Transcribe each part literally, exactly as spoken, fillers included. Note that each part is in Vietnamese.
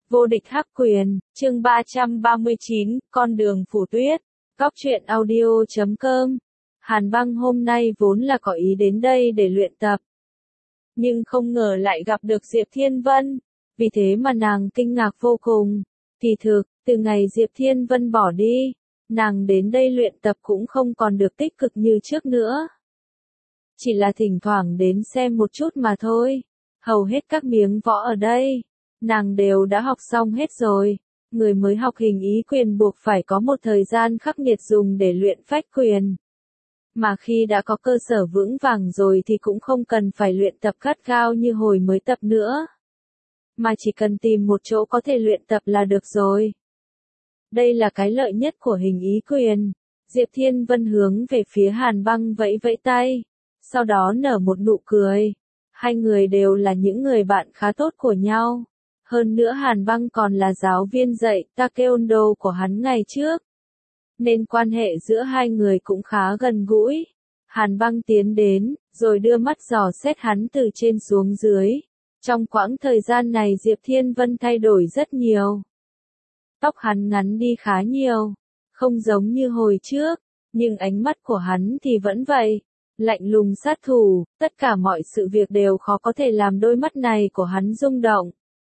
Vô địch hắc quyền, chương ba trăm ba mươi chín, con đường phủ tuyết. Góc truyện audio chấm com. Hàn Băng hôm nay vốn là có ý đến đây để luyện tập. Nhưng không ngờ lại gặp được Diệp Thiên Vân. Vì thế mà nàng kinh ngạc vô cùng. Kỳ thực, từ ngày Diệp Thiên Vân bỏ đi, nàng đến đây luyện tập cũng không còn được tích cực như trước nữa. Chỉ là thỉnh thoảng đến xem một chút mà thôi. Hầu hết các miếng võ ở đây, nàng đều đã học xong hết rồi. Người mới học hình ý quyền buộc phải có một thời gian khắc nghiệt dùng để luyện phách quyền. Mà khi đã có cơ sở vững vàng rồi thì cũng không cần phải luyện tập gắt gao như hồi mới tập nữa. Mà chỉ cần tìm một chỗ có thể luyện tập là được rồi. Đây là cái lợi nhất của hình ý quyền. Diệp Thiên Vân hướng về phía Hàn Băng vẫy vẫy tay. Sau đó nở một nụ cười. Hai người đều là những người bạn khá tốt của nhau. Hơn nữa Hàn Băng còn là giáo viên dạy Taekwondo của hắn ngày trước. Nên quan hệ giữa hai người cũng khá gần gũi. Hàn Băng tiến đến, rồi đưa mắt dò xét hắn từ trên xuống dưới. Trong quãng thời gian này Diệp Thiên Vân thay đổi rất nhiều. Tóc hắn ngắn đi khá nhiều. Không giống như hồi trước, nhưng ánh mắt của hắn thì vẫn vậy. Lạnh lùng sát thủ, tất cả mọi sự việc đều khó có thể làm đôi mắt này của hắn rung động.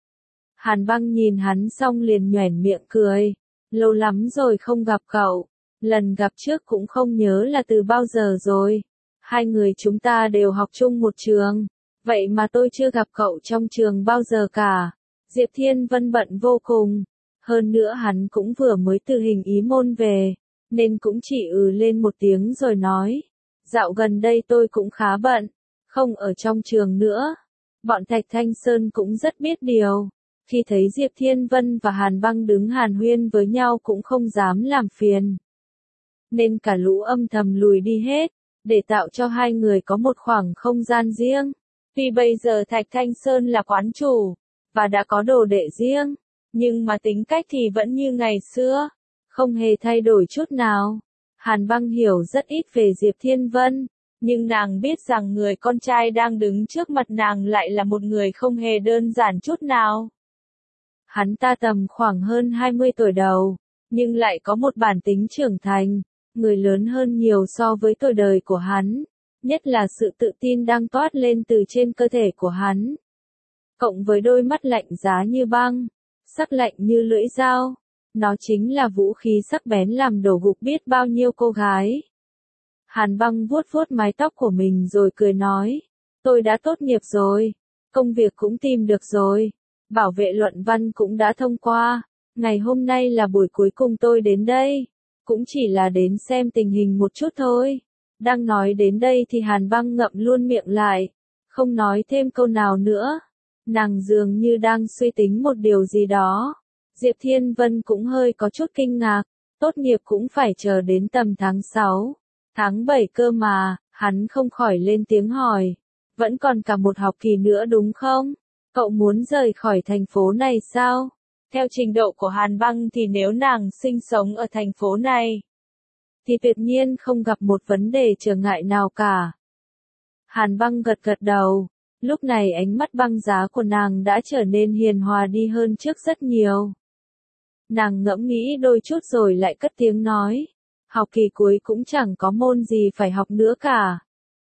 Hàn Băng nhìn hắn xong liền nhoẻn miệng cười. Lâu lắm rồi không gặp cậu. Lần gặp trước cũng không nhớ là từ bao giờ rồi. Hai người chúng ta đều học chung một trường. Vậy mà tôi chưa gặp cậu trong trường bao giờ cả. Diệp Thiên Vân bận vô cùng. Hơn nữa hắn cũng vừa mới từ hình ý môn về. Nên cũng chỉ ừ lên một tiếng rồi nói. Dạo gần đây tôi cũng khá bận. Không ở trong trường nữa. Bọn Thạch Thanh Sơn cũng rất biết điều. Khi thấy Diệp Thiên Vân và Hàn Băng đứng hàn huyên với nhau cũng không dám làm phiền. Nên cả lũ âm thầm lùi đi hết, để tạo cho hai người có một khoảng không gian riêng. Tuy bây giờ Thạch Thanh Sơn là quán chủ, và đã có đồ đệ riêng, nhưng mà tính cách thì vẫn như ngày xưa, không hề thay đổi chút nào. Hàn Băng hiểu rất ít về Diệp Thiên Vân, nhưng nàng biết rằng người con trai đang đứng trước mặt nàng lại là một người không hề đơn giản chút nào. Hắn ta tầm khoảng hơn hai mươi tuổi đầu, nhưng lại có một bản tính trưởng thành, người lớn hơn nhiều so với tuổi đời của hắn, nhất là sự tự tin đang toát lên từ trên cơ thể của hắn. Cộng với đôi mắt lạnh giá như băng, sắc lạnh như lưỡi dao, nó chính là vũ khí sắc bén làm đổ gục biết bao nhiêu cô gái. Hàn Băng vuốt vuốt mái tóc của mình rồi cười nói, tôi đã tốt nghiệp rồi, công việc cũng tìm được rồi. Bảo vệ luận văn cũng đã thông qua, ngày hôm nay là buổi cuối cùng tôi đến đây, cũng chỉ là đến xem tình hình một chút thôi. Đang nói đến đây thì Hàn Băng ngậm luôn miệng lại, không nói thêm câu nào nữa. Nàng dường như đang suy tính một điều gì đó. Diệp Thiên Vân cũng hơi có chút kinh ngạc, tốt nghiệp cũng phải chờ đến tầm tháng sáu, tháng bảy cơ mà, hắn không khỏi lên tiếng hỏi, vẫn còn cả một học kỳ nữa đúng không? Cậu muốn rời khỏi thành phố này sao? Theo trình độ của Hàn Băng thì nếu nàng sinh sống ở thành phố này, thì tuyệt nhiên không gặp một vấn đề trở ngại nào cả. Hàn Băng gật gật đầu, lúc này ánh mắt băng giá của nàng đã trở nên hiền hòa đi hơn trước rất nhiều. Nàng ngẫm nghĩ đôi chút rồi lại cất tiếng nói, học kỳ cuối cũng chẳng có môn gì phải học nữa cả.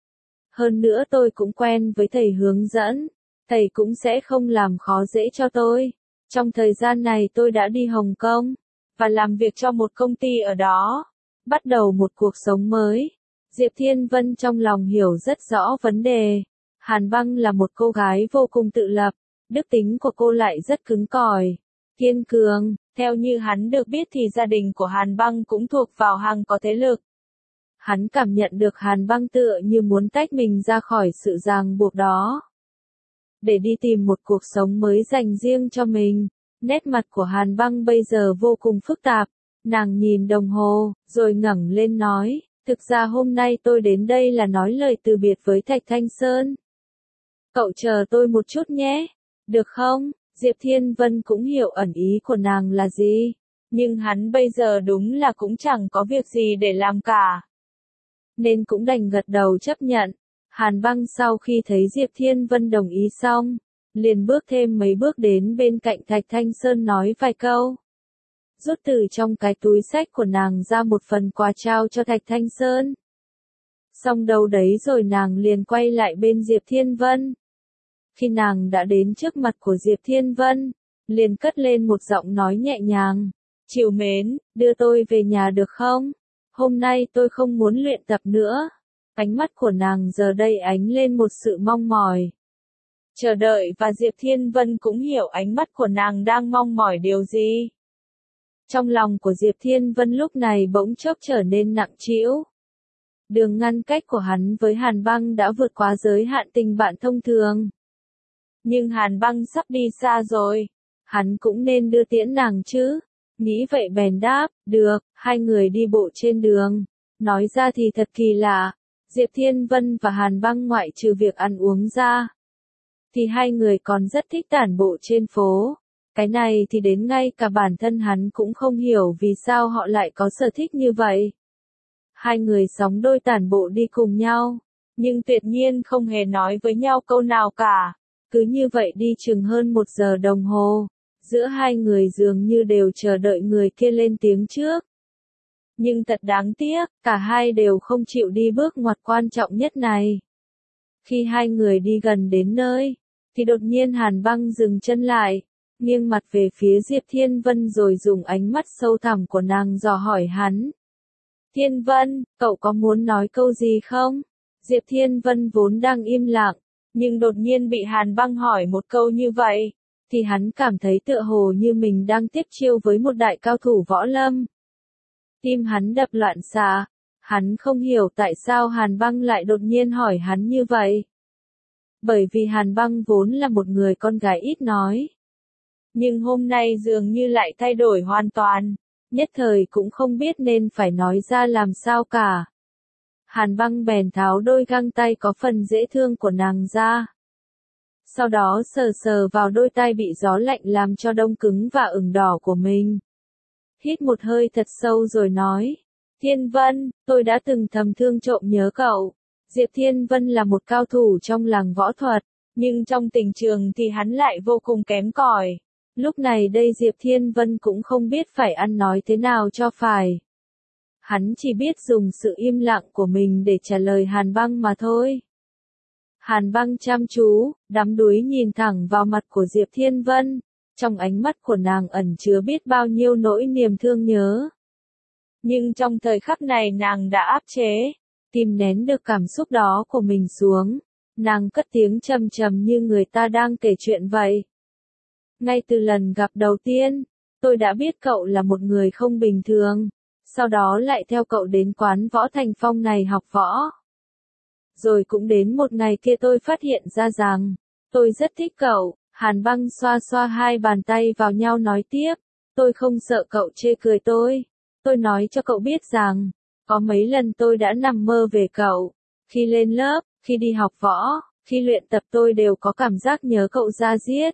Hơn nữa tôi cũng quen với thầy hướng dẫn. Thầy cũng sẽ không làm khó dễ cho tôi. Trong thời gian này tôi đã đi Hồng Kông, và làm việc cho một công ty ở đó. Bắt đầu một cuộc sống mới. Diệp Thiên Vân trong lòng hiểu rất rõ vấn đề. Hàn Băng là một cô gái vô cùng tự lập. Đức tính của cô lại rất cứng cỏi, kiên cường. Theo như hắn được biết thì gia đình của Hàn Băng cũng thuộc vào hàng có thế lực. Hắn cảm nhận được Hàn Băng tựa như muốn tách mình ra khỏi sự ràng buộc đó. Để đi tìm một cuộc sống mới dành riêng cho mình. Nét mặt của Hàn Băng bây giờ vô cùng phức tạp. Nàng nhìn đồng hồ, rồi ngẩng lên nói, thực ra hôm nay tôi đến đây là nói lời từ biệt với Thạch Thanh Sơn. Cậu chờ tôi một chút nhé, được không? Diệp Thiên Vân cũng hiểu ẩn ý của nàng là gì, nhưng hắn bây giờ đúng là cũng chẳng có việc gì để làm cả. Nên cũng đành gật đầu chấp nhận. Hàn Băng sau khi thấy Diệp Thiên Vân đồng ý xong, liền bước thêm mấy bước đến bên cạnh Thạch Thanh Sơn nói vài câu. Rút từ trong cái túi xách của nàng ra một phần quà trao cho Thạch Thanh Sơn. Xong đâu đấy rồi nàng liền quay lại bên Diệp Thiên Vân. Khi nàng đã đến trước mặt của Diệp Thiên Vân, liền cất lên một giọng nói nhẹ nhàng. Trìu mến, đưa tôi về nhà được không? Hôm nay tôi không muốn luyện tập nữa. Ánh mắt của nàng giờ đây ánh lên một sự mong mỏi. Chờ đợi và Diệp Thiên Vân cũng hiểu ánh mắt của nàng đang mong mỏi điều gì. Trong lòng của Diệp Thiên Vân lúc này bỗng chốc trở nên nặng trĩu. Đường ngăn cách của hắn với Hàn Băng đã vượt quá giới hạn tình bạn thông thường. Nhưng Hàn Băng sắp đi xa rồi, hắn cũng nên đưa tiễn nàng chứ. Nghĩ vậy bèn đáp, được, hai người đi bộ trên đường. Nói ra thì thật kỳ lạ, Diệp Thiên Vân và Hàn Băng ngoại trừ việc ăn uống ra, thì hai người còn rất thích tản bộ trên phố. Cái này thì đến ngay cả bản thân hắn cũng không hiểu vì sao họ lại có sở thích như vậy. Hai người sóng đôi tản bộ đi cùng nhau, nhưng tuyệt nhiên không hề nói với nhau câu nào cả. Cứ như vậy đi chừng hơn một giờ đồng hồ, giữa hai người dường như đều chờ đợi người kia lên tiếng trước. Nhưng thật đáng tiếc, cả hai đều không chịu đi bước ngoặt quan trọng nhất này. Khi hai người đi gần đến nơi, thì đột nhiên Hàn Băng dừng chân lại, nghiêng mặt về phía Diệp Thiên Vân rồi dùng ánh mắt sâu thẳm của nàng dò hỏi hắn. Thiên Vân, cậu có muốn nói câu gì không? Diệp Thiên Vân vốn đang im lặng, nhưng đột nhiên bị Hàn Băng hỏi một câu như vậy, thì hắn cảm thấy tựa hồ như mình đang tiếp chiêu với một đại cao thủ võ lâm. Tim hắn đập loạn xạ, hắn không hiểu tại sao Hàn Băng lại đột nhiên hỏi hắn như vậy. Bởi vì Hàn Băng vốn là một người con gái ít nói. Nhưng hôm nay dường như lại thay đổi hoàn toàn, nhất thời cũng không biết nên phải nói ra làm sao cả. Hàn Băng bèn tháo đôi găng tay có phần dễ thương của nàng ra. Sau đó sờ sờ vào đôi tay bị gió lạnh làm cho đông cứng và ửng đỏ của mình. Hít một hơi thật sâu rồi nói, Thiên Vân, tôi đã từng thầm thương trộm nhớ cậu. Diệp Thiên Vân là một cao thủ trong làng võ thuật, nhưng trong tình trường thì hắn lại vô cùng kém cỏi. Lúc này đây Diệp Thiên Vân cũng không biết phải ăn nói thế nào cho phải. Hắn chỉ biết dùng sự im lặng của mình để trả lời Hàn Băng mà thôi. Hàn Băng chăm chú, đắm đuối nhìn thẳng vào mặt của Diệp Thiên Vân, trong ánh mắt của nàng ẩn chứa biết bao nhiêu nỗi niềm thương nhớ. Nhưng trong thời khắc này nàng đã áp chế, kìm nén được cảm xúc đó của mình xuống, nàng cất tiếng trầm trầm như người ta đang kể chuyện vậy. Ngay từ lần gặp đầu tiên, tôi đã biết cậu là một người không bình thường, sau đó lại theo cậu đến quán võ Thành Phong này học võ. Rồi cũng đến một ngày kia tôi phát hiện ra rằng, tôi rất thích cậu. Hàn Băng xoa xoa hai bàn tay vào nhau nói tiếp, tôi không sợ cậu chê cười tôi. Tôi nói cho cậu biết rằng, có mấy lần tôi đã nằm mơ về cậu. Khi lên lớp, khi đi học võ, khi luyện tập tôi đều có cảm giác nhớ cậu ra diết.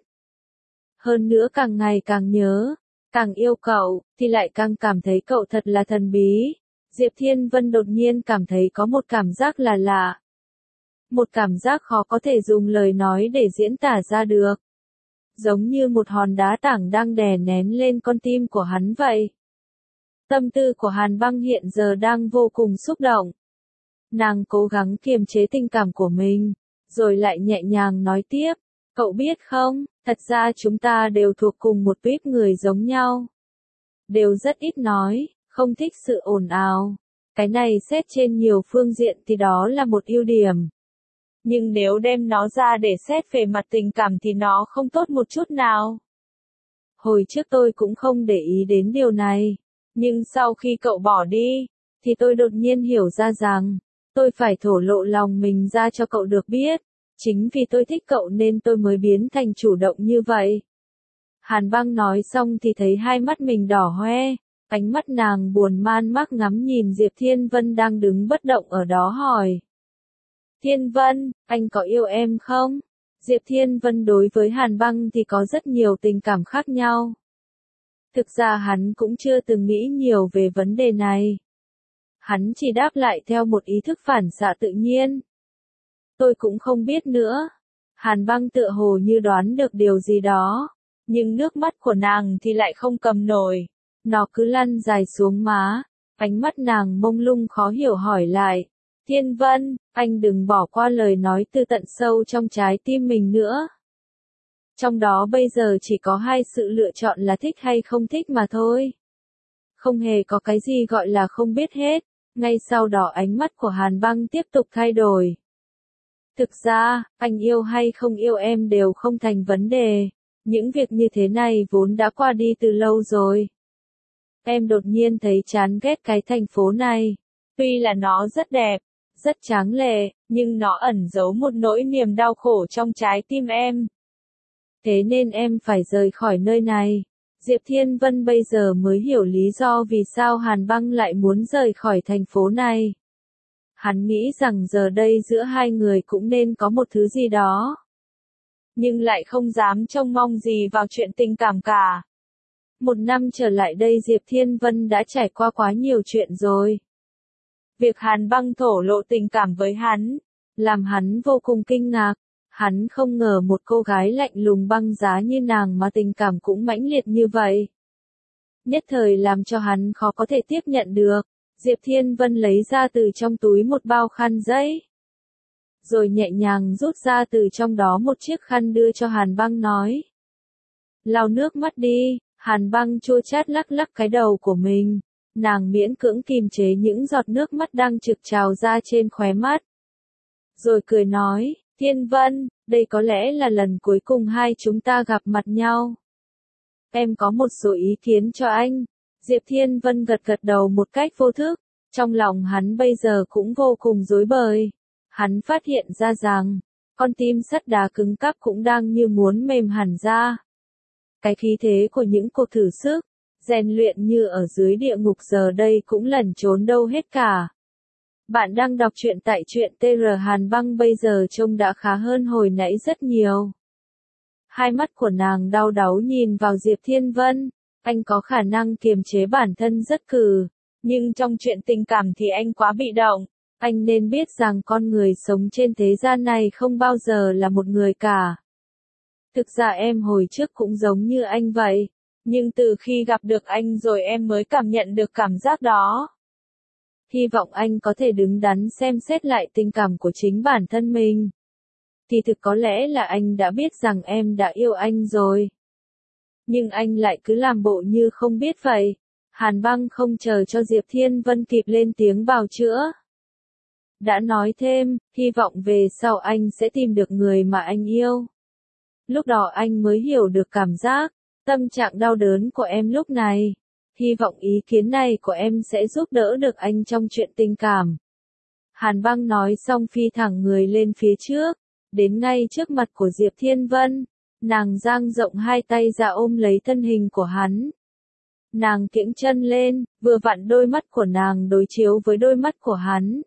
Hơn nữa càng ngày càng nhớ, càng yêu cậu, thì lại càng cảm thấy cậu thật là thần bí. Diệp Thiên Vân đột nhiên cảm thấy có một cảm giác là lạ. Một cảm giác khó có thể dùng lời nói để diễn tả ra được. Giống như một hòn đá tảng đang đè nén lên con tim của hắn vậy. Tâm tư của Hàn Băng hiện giờ đang vô cùng xúc động. Nàng cố gắng kiềm chế tình cảm của mình, rồi lại nhẹ nhàng nói tiếp, cậu biết không, thật ra chúng ta đều thuộc cùng một tuýp người giống nhau. Đều rất ít nói, không thích sự ồn ào. Cái này xét trên nhiều phương diện thì đó là một ưu điểm. Nhưng nếu đem nó ra để xét về mặt tình cảm thì nó không tốt một chút nào. Hồi trước tôi cũng không để ý đến điều này. Nhưng sau khi cậu bỏ đi, thì tôi đột nhiên hiểu ra rằng, tôi phải thổ lộ lòng mình ra cho cậu được biết. Chính vì tôi thích cậu nên tôi mới biến thành chủ động như vậy. Hàn Băng nói xong thì thấy hai mắt mình đỏ hoe, ánh mắt nàng buồn man mác ngắm nhìn Diệp Thiên Vân đang đứng bất động ở đó hỏi. Thiên Vân, anh có yêu em không? Diệp Thiên Vân đối với Hàn Băng thì có rất nhiều tình cảm khác nhau. Thực ra hắn cũng chưa từng nghĩ nhiều về vấn đề này. Hắn chỉ đáp lại theo một ý thức phản xạ tự nhiên. Tôi cũng không biết nữa. Hàn Băng tựa hồ như đoán được điều gì đó, nhưng nước mắt của nàng thì lại không cầm nổi, nó cứ lăn dài xuống má, ánh mắt nàng mông lung khó hiểu hỏi lại, Thiên Vân, anh đừng bỏ qua lời nói từ tận sâu trong trái tim mình nữa. Trong đó bây giờ chỉ có hai sự lựa chọn là thích hay không thích mà thôi. Không hề có cái gì gọi là không biết hết, ngay sau đó ánh mắt của Hàn Băng tiếp tục thay đổi. Thực ra, anh yêu hay không yêu em đều không thành vấn đề, những việc như thế này vốn đã qua đi từ lâu rồi. Em đột nhiên thấy chán ghét cái thành phố này, tuy là nó rất đẹp, rất tráng lệ, nhưng nó ẩn giấu một nỗi niềm đau khổ trong trái tim em. Thế nên em phải rời khỏi nơi này. Diệp Thiên Vân bây giờ mới hiểu lý do vì sao Hàn Băng lại muốn rời khỏi thành phố này. Hắn nghĩ rằng giờ đây giữa hai người cũng nên có một thứ gì đó. Nhưng lại không dám trông mong gì vào chuyện tình cảm cả. Một năm trở lại đây Diệp Thiên Vân đã trải qua quá nhiều chuyện rồi. Việc Hàn Băng thổ lộ tình cảm với hắn, làm hắn vô cùng kinh ngạc. Hắn không ngờ một cô gái lạnh lùng băng giá như nàng mà tình cảm cũng mãnh liệt như vậy. Nhất thời làm cho hắn khó có thể tiếp nhận được. Diệp Thiên Vân lấy ra từ trong túi một bao khăn giấy. Rồi nhẹ nhàng rút ra từ trong đó một chiếc khăn đưa cho Hàn Băng nói. Lau nước mắt đi, Hàn Băng chua chát lắc lắc cái đầu của mình. Nàng miễn cưỡng kìm chế những giọt nước mắt đang trực trào ra trên khóe mắt. Rồi cười nói, Thiên Vân, đây có lẽ là lần cuối cùng hai chúng ta gặp mặt nhau. Em có một số ý kiến cho anh. Diệp Thiên Vân gật gật đầu một cách vô thức, trong lòng hắn bây giờ cũng vô cùng rối bời. Hắn phát hiện ra rằng, con tim sắt đá cứng cáp cũng đang như muốn mềm hẳn ra. Cái khí thế của những cuộc thử sức, rèn luyện như ở dưới địa ngục giờ đây cũng lẩn trốn đâu hết cả. Bạn đang đọc truyện tại truyện tê rờ Hàn Băng bây giờ trông đã khá hơn hồi nãy rất nhiều. Hai mắt của nàng đau đáu nhìn vào Diệp Thiên Vân, anh có khả năng kiềm chế bản thân rất cừ, nhưng trong chuyện tình cảm thì anh quá bị động. Anh nên biết rằng con người sống trên thế gian này không bao giờ là một người cả. Thực ra em hồi trước cũng giống như anh vậy, nhưng từ khi gặp được anh rồi em mới cảm nhận được cảm giác đó. Hy vọng anh có thể đứng đắn xem xét lại tình cảm của chính bản thân mình. Thì thực có lẽ là anh đã biết rằng em đã yêu anh rồi. Nhưng anh lại cứ làm bộ như không biết vậy. Hàn Băng không chờ cho Diệp Thiên Vân kịp lên tiếng bào chữa. Đã nói thêm, hy vọng về sau anh sẽ tìm được người mà anh yêu. Lúc đó anh mới hiểu được cảm giác, tâm trạng đau đớn của em lúc này. Hy vọng ý kiến này của em sẽ giúp đỡ được anh trong chuyện tình cảm. Hàn Băng nói xong phi thẳng người lên phía trước, đến ngay trước mặt của Diệp Thiên Vân. Nàng dang rộng hai tay ra ôm lấy thân hình của hắn. Nàng kiễng chân lên, vừa vặn đôi mắt của nàng đối chiếu với đôi mắt của hắn.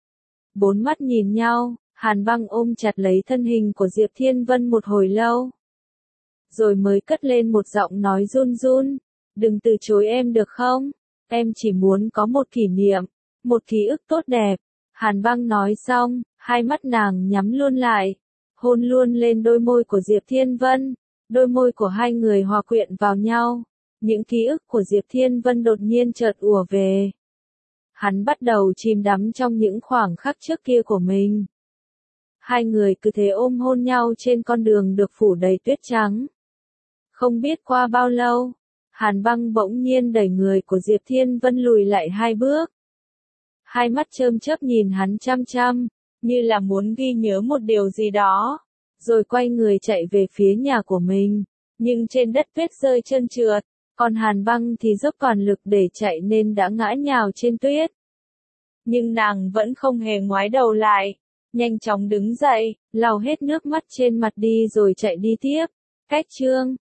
Bốn mắt nhìn nhau, Hàn Băng ôm chặt lấy thân hình của Diệp Thiên Vân một hồi lâu. Rồi mới cất lên một giọng nói run run, đừng từ chối em được không? Em chỉ muốn có một kỷ niệm, một ký ức tốt đẹp. Hàn Băng nói xong, hai mắt nàng nhắm luôn lại, hôn luôn lên đôi môi của Diệp Thiên Vân. Đôi môi của hai người hòa quyện vào nhau. Những ký ức của Diệp Thiên Vân đột nhiên chợt ùa về. Hắn bắt đầu chìm đắm trong những khoảng khắc trước kia của mình. Hai người cứ thế ôm hôn nhau trên con đường được phủ đầy tuyết trắng. Không biết qua bao lâu, Hàn Băng bỗng nhiên đẩy người của Diệp Thiên Vân lùi lại hai bước. Hai mắt chớm chớp nhìn hắn chăm chăm, như là muốn ghi nhớ một điều gì đó, rồi quay người chạy về phía nhà của mình. Nhưng trên đất tuyết rơi trơn trượt, còn Hàn Băng thì dốc toàn lực để chạy nên đã ngã nhào trên tuyết. Nhưng nàng vẫn không hề ngoái đầu lại, nhanh chóng đứng dậy, lau hết nước mắt trên mặt đi rồi chạy đi tiếp. Cách chương